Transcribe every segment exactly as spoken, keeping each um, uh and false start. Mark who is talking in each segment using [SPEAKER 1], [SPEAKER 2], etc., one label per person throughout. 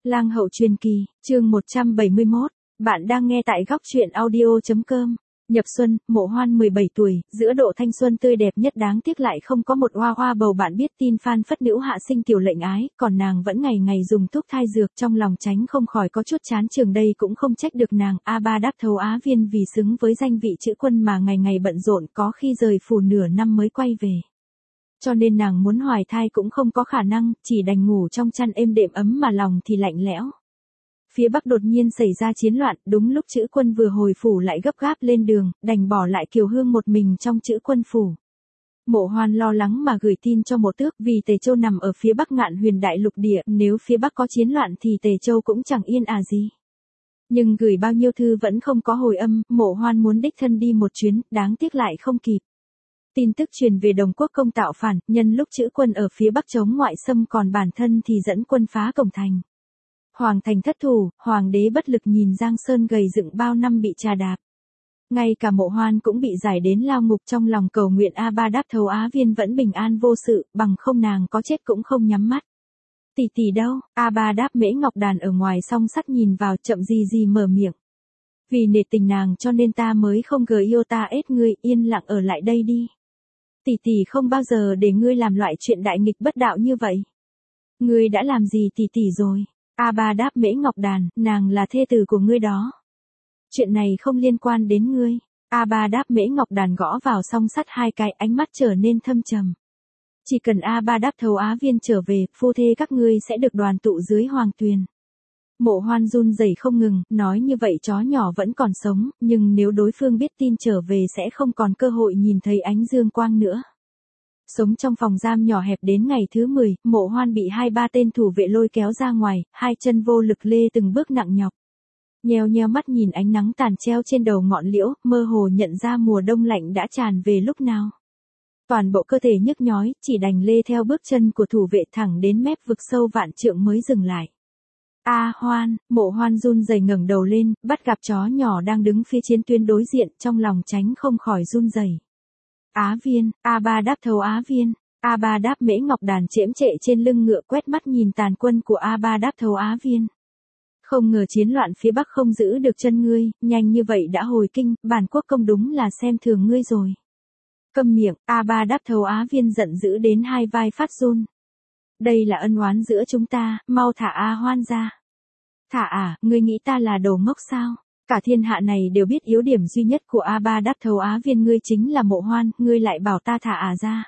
[SPEAKER 1] Lang hậu truyền kỳ, chương một trăm bảy mươi mốt, bạn đang nghe tại góc truyện audio.com. Nhập xuân, Mộ Hoan mười bảy tuổi, giữa độ thanh xuân tươi đẹp nhất, đáng tiếc lại không có một hoa hoa bầu bạn biết tin Phan Phất Nữu hạ sinh tiểu lệnh ái, còn nàng vẫn ngày ngày dùng thuốc thai dược, trong lòng tránh không khỏi có chút chán trường. Đây cũng không trách được nàng, A Ba Đáp Thấu Á Viên vì xứng với danh vị chữ quân mà ngày ngày bận rộn, có khi rời phủ nửa năm mới quay về. Cho nên nàng muốn hoài thai cũng không có khả năng, chỉ đành ngủ trong chăn êm đệm ấm mà lòng thì lạnh lẽo. Phía Bắc đột nhiên xảy ra chiến loạn, đúng lúc chữ quân vừa hồi phủ lại gấp gáp lên đường, đành bỏ lại Kiều Hương một mình trong chữ quân phủ. Mộ Hoan lo lắng mà gửi tin cho Mộ Tước, vì Tề Châu nằm ở phía Bắc Ngạn Huyền đại lục địa, nếu phía Bắc có chiến loạn thì Tề Châu cũng chẳng yên ả gì. Nhưng gửi bao nhiêu thư vẫn không có hồi âm, Mộ Hoan muốn đích thân đi một chuyến, đáng tiếc lại không kịp. Tin tức truyền về Đồng Quốc công tạo phản, nhân lúc chữ quân ở phía Bắc chống ngoại xâm, còn bản thân thì dẫn quân phá cổng thành. Hoàng thành thất thủ, hoàng đế bất lực nhìn Giang Sơn gầy dựng bao năm bị trà đạp. Ngay cả Mộ Hoan cũng bị giải đến lao ngục, trong lòng cầu nguyện A Ba Đáp Thấu Á Viên vẫn bình an vô sự, bằng không nàng có chết cũng không nhắm mắt. Tỷ tỷ đâu? A Ba Đáp Mễ Ngọc Đàn ở ngoài song sắt nhìn vào, chậm gì gì mở miệng. Vì nể tình nàng cho nên ta mới không gờ yêu ta ết ngươi, yên lặng ở lại đây đi. Tỷ tỷ không bao giờ để ngươi làm loại chuyện đại nghịch bất đạo như vậy. Ngươi đã làm gì tỷ tỷ rồi? A Ba Đáp Mễ Ngọc Đàn, nàng là thê tử của ngươi đó. Chuyện này không liên quan đến ngươi. A Ba Đáp Mễ Ngọc Đàn gõ vào song sắt hai cái, ánh mắt trở nên thâm trầm. Chỉ cần A Ba Đáp Thấu Á Viên trở về, phu thê các ngươi sẽ được đoàn tụ dưới hoàng tuyền. Mộ Hoan run rẩy không ngừng, nói như vậy chó nhỏ vẫn còn sống, nhưng nếu đối phương biết tin trở về sẽ không còn cơ hội nhìn thấy ánh dương quang nữa. Sống trong phòng giam nhỏ hẹp đến ngày thứ mười, Mộ Hoan bị hai ba tên thủ vệ lôi kéo ra ngoài, hai chân vô lực lê từng bước nặng nhọc. Nheo nheo mắt nhìn ánh nắng tàn treo trên đầu ngọn liễu, mơ hồ nhận ra mùa đông lạnh đã tràn về lúc nào. Toàn bộ cơ thể nhức nhói, chỉ đành lê theo bước chân của thủ vệ thẳng đến mép vực sâu vạn trượng mới dừng lại. A Hoan, Mộ Hoan run rẩy ngẩng đầu lên, bắt gặp chó nhỏ đang đứng phía chiến tuyến đối diện, trong lòng tránh không khỏi run rẩy. Á Viên, A Ba Đáp Thấu Á Viên, A Ba Đáp Mễ Ngọc Đàn chễm trệ trên lưng ngựa, quét mắt nhìn tàn quân của A Ba Đáp Thấu Á Viên. Không ngờ chiến loạn phía Bắc không giữ được chân ngươi, nhanh như vậy đã hồi kinh, bản quốc công đúng là xem thường ngươi rồi. Câm miệng, A Ba Đáp Thấu Á Viên giận dữ đến hai vai phát run. Đây là ân oán giữa chúng ta, mau thả A Hoan ra. Thả à, ngươi nghĩ ta là đồ ngốc sao? Cả thiên hạ này đều biết yếu điểm duy nhất của A Ba Đáp Thấu Á Viên ngươi chính là Mộ Hoan, ngươi lại bảo ta thả à ra.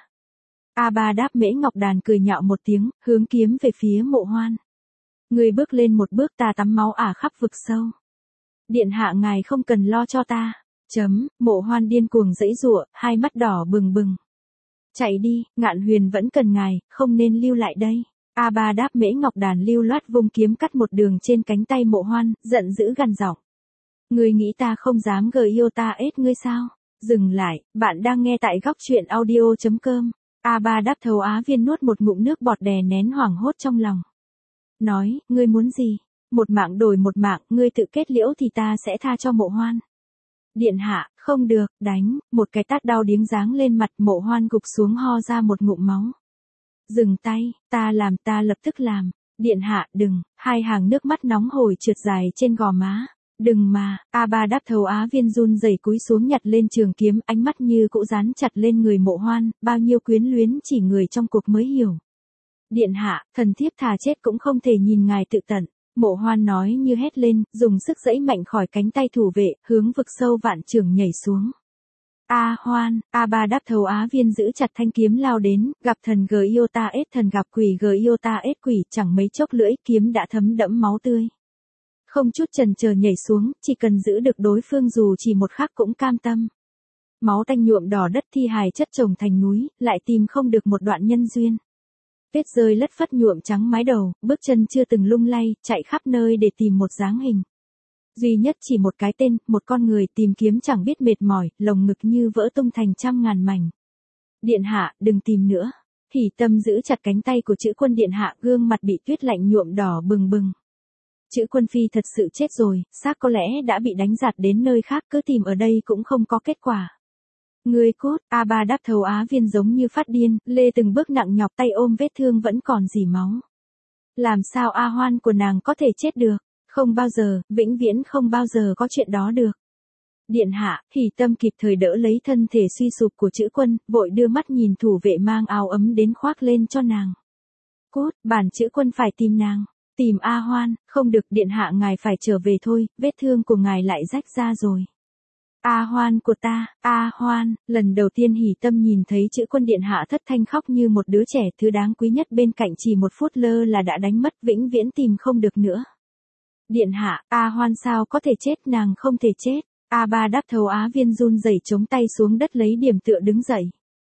[SPEAKER 1] A Ba Đáp Mễ Ngọc Đàn cười nhạo một tiếng, hướng kiếm về phía Mộ Hoan. Ngươi bước lên một bước, ta tắm máu ả khắp vực sâu. Điện hạ ngài không cần lo cho ta. Chấm, Mộ Hoan điên cuồng giãy giụa, hai mắt đỏ bừng bừng. Chạy đi, Ngạn Huyền vẫn cần ngài, không nên lưu lại đây. A Ba Đáp Mễ Ngọc Đàn lưu loát vung kiếm cắt một đường trên cánh tay Mộ Hoan, giận dữ gằn giọng. Ngươi nghĩ ta không dám gờ yêu ta ết ngươi sao? Dừng lại, bạn đang nghe tại góc truyện audio.com. A Ba Đáp Thấu Á Viên nuốt một ngụm nước bọt đè nén hoảng hốt trong lòng. Nói, ngươi muốn gì? Một mạng đổi một mạng, ngươi tự kết liễu thì ta sẽ tha cho Mộ Hoan. Điện hạ, không được, đánh, một cái tát đau điếng giáng lên mặt, Mộ Hoan gục xuống ho ra một ngụm máu. Dừng tay, ta làm, ta lập tức làm. Điện hạ, đừng, hai hàng nước mắt nóng hổi trượt dài trên gò má. Đừng mà, A Ba Đáp Thấu Á Viên run rẩy cúi xuống nhặt lên trường kiếm, ánh mắt như cũ dán chặt lên người Mộ Hoan, bao nhiêu quyến luyến chỉ người trong cuộc mới hiểu. Điện hạ, thần thiếp thà chết cũng không thể nhìn ngài tự tận. Mộ Hoan nói như hét lên, dùng sức giãy mạnh khỏi cánh tay thủ vệ, hướng vực sâu vạn trượng nhảy xuống. A Hoan, A Ba Đáp Thấu Á Viên giữ chặt thanh kiếm lao đến, gặp thần gờ yêu ta ết thần gặp quỷ gờ yêu ta ết quỷ, chẳng mấy chốc lưỡi kiếm đã thấm đẫm máu tươi. Không chút chần chờ nhảy xuống, chỉ cần giữ được đối phương dù chỉ một khắc cũng cam tâm. Máu tanh nhuộm đỏ đất, thi hài chất chồng thành núi, lại tìm không được một đoạn nhân duyên. Vết rơi lất phất nhuộm trắng mái đầu, bước chân chưa từng lung lay, chạy khắp nơi để tìm một dáng hình. Duy nhất chỉ một cái tên, một con người tìm kiếm chẳng biết mệt mỏi, lồng ngực như vỡ tung thành trăm ngàn mảnh. Điện hạ, đừng tìm nữa. Hỉ Tâm giữ chặt cánh tay của chữ quân điện hạ, gương mặt bị tuyết lạnh nhuộm đỏ bừng bừng. Chữ quân phi thật sự chết rồi, xác có lẽ đã bị đánh giạt đến nơi khác, cứ tìm ở đây cũng không có kết quả. Ngươi cốt, A Ba Đáp Thấu Á Viên giống như phát điên, lê từng bước nặng nhọc, tay ôm vết thương vẫn còn rỉ máu. Làm sao A Hoan của nàng có thể chết được? Không bao giờ, vĩnh viễn không bao giờ có chuyện đó được. Điện hạ, Hỉ Tâm kịp thời đỡ lấy thân thể suy sụp của Chữ Quân, vội đưa mắt nhìn thủ vệ mang áo ấm đến khoác lên cho nàng. Cút, bản Chữ Quân phải tìm nàng. Tìm A Hoan, không được, điện hạ ngài phải trở về thôi, vết thương của ngài lại rách ra rồi. A Hoan của ta, A Hoan, lần đầu tiên Hỉ Tâm nhìn thấy Chữ Quân điện hạ thất thanh khóc như một đứa trẻ, thứ đáng quý nhất bên cạnh chỉ một phút lơ là đã đánh mất, vĩnh viễn tìm không được nữa. Điện hạ, A Hoan sao có thể chết, nàng không thể chết. A Ba Đáp Thầu Á Viên run rẩy chống tay xuống đất lấy điểm tựa đứng dậy.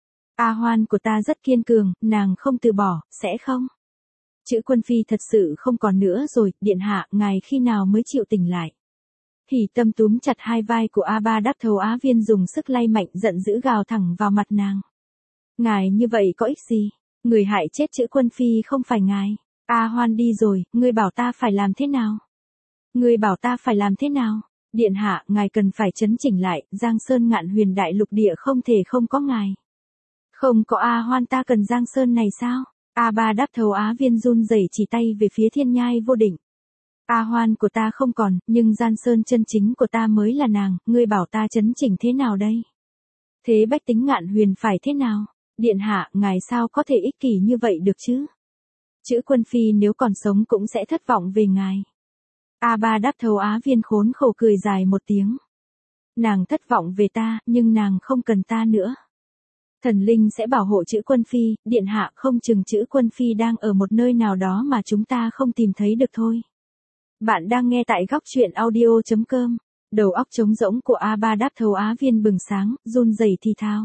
[SPEAKER 1] A Hoan của ta rất kiên cường, nàng không từ bỏ, sẽ không? Chữ Quân phi thật sự không còn nữa rồi, điện hạ, ngài khi nào mới chịu tỉnh lại? Hỉ Tâm túm chặt hai vai của A Ba Đáp Thầu Á Viên dùng sức lay mạnh, giận dữ gào thẳng vào mặt nàng. Ngài như vậy có ích gì? Người hại chết Chữ Quân phi không phải ngài. A Hoan đi rồi, ngươi bảo ta phải làm thế nào? Ngươi bảo ta phải làm thế nào? Điện hạ, ngài cần phải chấn chỉnh lại, Giang Sơn Ngạn Huyền đại lục địa không thể không có ngài. Không có A Hoan ta cần Giang Sơn này sao? A Ba Đáp Thầu Á Viên run rẩy chỉ tay về phía thiên nhai vô định. A Hoan của ta không còn, nhưng Giang Sơn chân chính của ta mới là nàng, ngươi bảo ta chấn chỉnh thế nào đây? Thế bách tính Ngạn Huyền phải thế nào? Điện hạ, ngài sao có thể ích kỷ như vậy được chứ? Chữ Quân phi nếu còn sống cũng sẽ thất vọng về ngài. A Ba Đáp Thầu Á Viên khốn khổ cười dài một tiếng. Nàng thất vọng về ta, nhưng nàng không cần ta nữa. Thần linh sẽ bảo hộ Chữ Quân phi, điện hạ, không chừng Chữ Quân phi đang ở một nơi nào đó mà chúng ta không tìm thấy được thôi. Bạn đang nghe tại góc truyện audio chấm com. Đầu óc trống rỗng của A Ba Đáp Thầu Á Viên bừng sáng, run rẩy thì thào.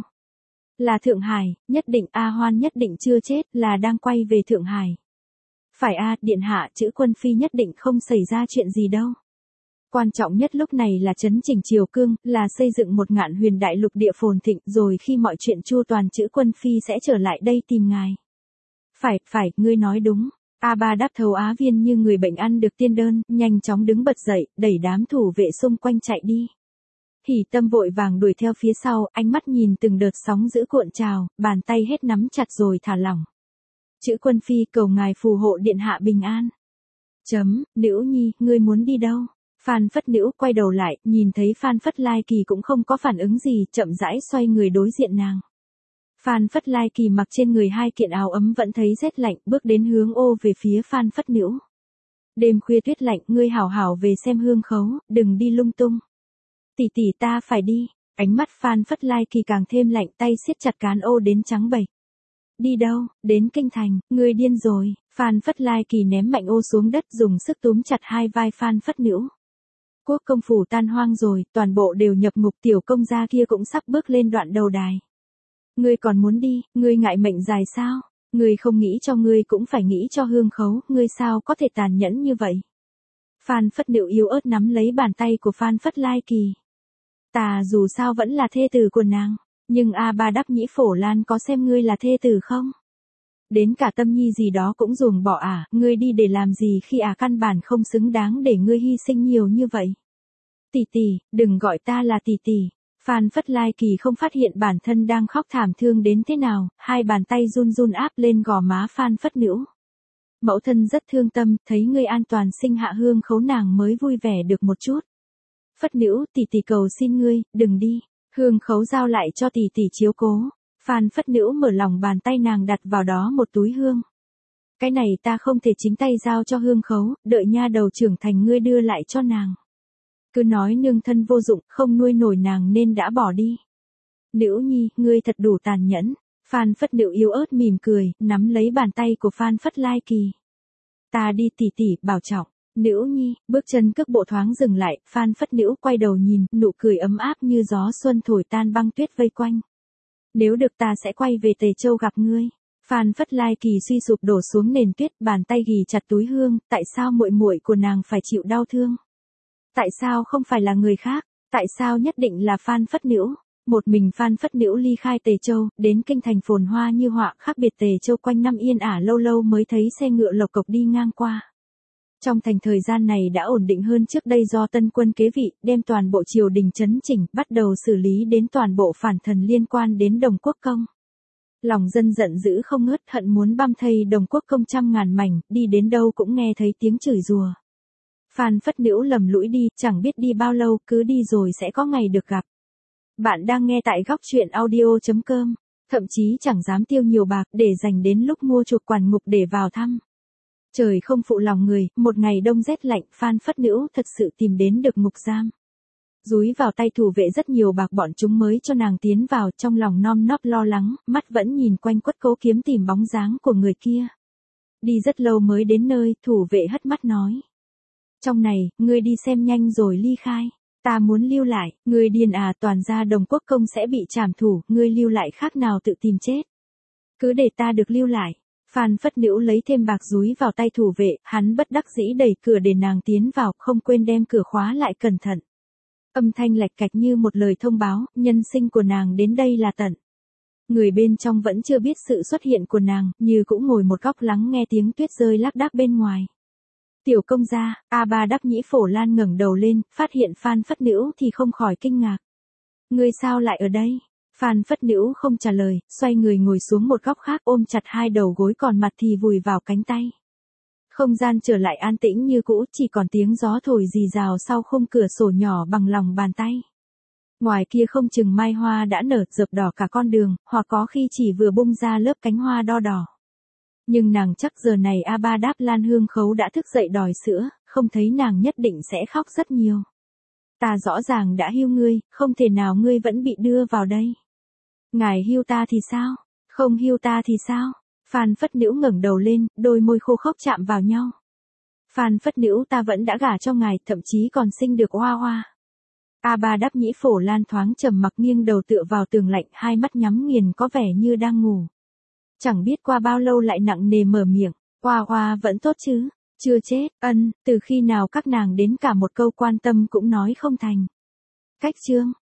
[SPEAKER 1] Là Thượng Hải, nhất định A Hoan nhất định chưa chết, là đang quay về Thượng Hải. Phải a, điện hạ, Chữ Quân phi nhất định không xảy ra chuyện gì đâu. Quan trọng nhất lúc này là chấn chỉnh triều cương, là xây dựng một Ngạn Huyền đại lục địa phồn thịnh, rồi khi mọi chuyện chu toàn Chữ Quân phi sẽ trở lại đây tìm ngài. Phải, phải, ngươi nói đúng. A Ba Đáp Thầu Á Viên như người bệnh ăn được tiên đơn, nhanh chóng đứng bật dậy, đẩy đám thủ vệ xung quanh chạy đi. Hỉ Tâm vội vàng đuổi theo phía sau, ánh mắt nhìn từng đợt sóng dữ cuộn trào, bàn tay hết nắm chặt rồi thả lỏng. Chữ Quân phi cầu ngài phù hộ điện hạ bình an. Chấm, Nữu Nhi, ngươi muốn đi đâu? Phan Phất Nữu quay đầu lại, nhìn thấy Phan Phất Lai Kỳ cũng không có phản ứng gì, chậm rãi xoay người đối diện nàng. Phan Phất Lai Kỳ mặc trên người hai kiện áo ấm vẫn thấy rét lạnh, bước đến hướng ô về phía Phan Phất Nữu. Đêm khuya tuyết lạnh, ngươi hảo hảo về xem hương khấu, đừng đi lung tung. Tỷ tỷ ta phải đi. Ánh mắt Phan Phất Lai Kỳ càng thêm lạnh, tay siết chặt cán ô đến trắng bệch. Đi đâu? Đến kinh thành, ngươi điên rồi. Phan Phất Lai Kỳ ném mạnh ô xuống đất, dùng sức túm chặt hai vai Phan Phất Nữu. Quốc công phủ tan hoang rồi, toàn bộ đều nhập ngục, tiểu công gia kia cũng sắp bước lên đoạn đầu đài. Ngươi còn muốn đi, ngươi ngại mệnh dài sao? Ngươi không nghĩ cho ngươi cũng phải nghĩ cho hương khấu, ngươi sao có thể tàn nhẫn như vậy? Phan Phất Nữu yếu ớt nắm lấy bàn tay của Phan Phất Lai Kỳ. Ta dù sao vẫn là thê tử của nàng, nhưng A Ba Đáp Nhĩ Phổ Lan có xem ngươi là thê tử không? Đến cả Tâm Nhi gì đó cũng ruồng bỏ à, ngươi đi để làm gì khi à căn bản không xứng đáng để ngươi hy sinh nhiều như vậy. Tỷ tỷ, đừng gọi ta là tỷ tỷ. Phan Phất Lai Kỳ không phát hiện bản thân đang khóc thảm thương đến thế nào, hai bàn tay run run áp lên gò má Phan Phất Nữu. Mẫu thân rất thương tâm, thấy ngươi an toàn sinh hạ hương khấu nàng mới vui vẻ được một chút. Phất Nữu, tỷ tỷ cầu xin ngươi, đừng đi. Hương khấu giao lại cho tỷ tỷ chiếu cố. Phan Phất Nữu mở lòng bàn tay nàng đặt vào đó một túi hương. Cái này ta không thể chính tay giao cho hương khấu, đợi nha đầu trưởng thành ngươi đưa lại cho nàng. Cứ nói nương thân vô dụng, không nuôi nổi nàng nên đã bỏ đi. Nữu Nhi, ngươi thật đủ tàn nhẫn. Phan Phất Nữu yếu ớt mỉm cười, nắm lấy bàn tay của Phan Phất Lai Kỳ. Ta đi tỷ tỷ, bảo trọng. Nữu Nhi, bước chân cước bộ thoáng dừng lại, Phan Phất Nữu quay đầu nhìn, nụ cười ấm áp như gió xuân thổi tan băng tuyết vây quanh. Nếu được ta sẽ quay về Tề Châu gặp ngươi. Phan Phất Lai Kỳ suy sụp đổ xuống nền tuyết, bàn tay ghì chặt túi hương, tại sao muội muội của nàng phải chịu đau thương? Tại sao không phải là người khác? Tại sao nhất định là Phan Phất Nữu? Một mình Phan Phất Nữu ly khai Tề Châu, đến kinh thành phồn hoa như họa, khác biệt Tề Châu quanh năm yên ả lâu lâu mới thấy xe ngựa lộc cộc đi ngang qua. Trong thành thời gian này đã ổn định hơn trước đây do tân quân kế vị, đem toàn bộ triều đình chấn chỉnh, bắt đầu xử lý đến toàn bộ phản thần liên quan đến Đồng Quốc Công. Lòng dân giận dữ không ngớt, hận muốn băm thây Đồng Quốc Công trăm ngàn mảnh, đi đến đâu cũng nghe thấy tiếng chửi rủa. Phan Phất Nữu lầm lũi đi, chẳng biết đi bao lâu, cứ đi rồi sẽ có ngày được gặp. Bạn đang nghe tại góc truyện audio.com, thậm chí chẳng dám tiêu nhiều bạc để dành đến lúc mua chuộc quản ngục để vào thăm. Trời không phụ lòng người, một ngày đông rét lạnh, Phan Phất Nữu thật sự tìm đến được ngục giam. Dúi vào tay thủ vệ rất nhiều bạc bọn chúng mới cho nàng tiến vào, trong lòng non nóp lo lắng, mắt vẫn nhìn quanh quất cố kiếm tìm bóng dáng của người kia. Đi rất lâu mới đến nơi, thủ vệ hất mắt nói. Trong này, ngươi đi xem nhanh rồi ly khai. Ta muốn lưu lại, ngươi điên à, toàn gia Đồng Quốc Công sẽ bị trảm thủ, ngươi lưu lại khác nào tự tìm chết. Cứ để ta được lưu lại. Phan Phất Nữu lấy thêm bạc dúi vào tay thủ vệ, hắn bất đắc dĩ đẩy cửa để nàng tiến vào, không quên đem cửa khóa lại cẩn thận. Âm thanh lạch cạch như một lời thông báo, nhân sinh của nàng đến đây là tận. Người bên trong vẫn chưa biết sự xuất hiện của nàng, như cũng ngồi một góc lắng nghe tiếng tuyết rơi lác đác bên ngoài. Tiểu công gia, A Ba Đắc Nhĩ Phổ Lan ngẩng đầu lên, phát hiện Phan Phất Nữu thì không khỏi kinh ngạc. Ngươi sao lại ở đây? Phan Phất Nữu không trả lời, xoay người ngồi xuống một góc khác ôm chặt hai đầu gối còn mặt thì vùi vào cánh tay. Không gian trở lại an tĩnh như cũ, chỉ còn tiếng gió thổi rì rào sau khung cửa sổ nhỏ bằng lòng bàn tay. Ngoài kia không chừng mai hoa đã nở rợp đỏ cả con đường, hoặc có khi chỉ vừa bung ra lớp cánh hoa đo đỏ. Nhưng nàng chắc giờ này A Ba Đáp Lan Hương Khấu đã thức dậy đòi sữa, không thấy nàng nhất định sẽ khóc rất nhiều. Ta rõ ràng đã hưu ngươi, không thể nào ngươi vẫn bị đưa vào đây. Ngài hưu ta thì sao? Không hưu ta thì sao? Phan Phất Nữu ngẩng đầu lên, đôi môi khô khốc chạm vào nhau. Phan Phất Nữu, ta vẫn đã gả cho ngài, thậm chí còn sinh được hoa hoa. A Ba Đáp Nhĩ Phổ Lan thoáng trầm mặc nghiêng đầu tựa vào tường lạnh, hai mắt nhắm nghiền có vẻ như đang ngủ. Chẳng biết qua bao lâu lại nặng nề mở miệng, Hoa Hoa vẫn tốt chứ, chưa chết, ân, từ khi nào các nàng đến cả một câu quan tâm cũng nói không thành. Cách chương,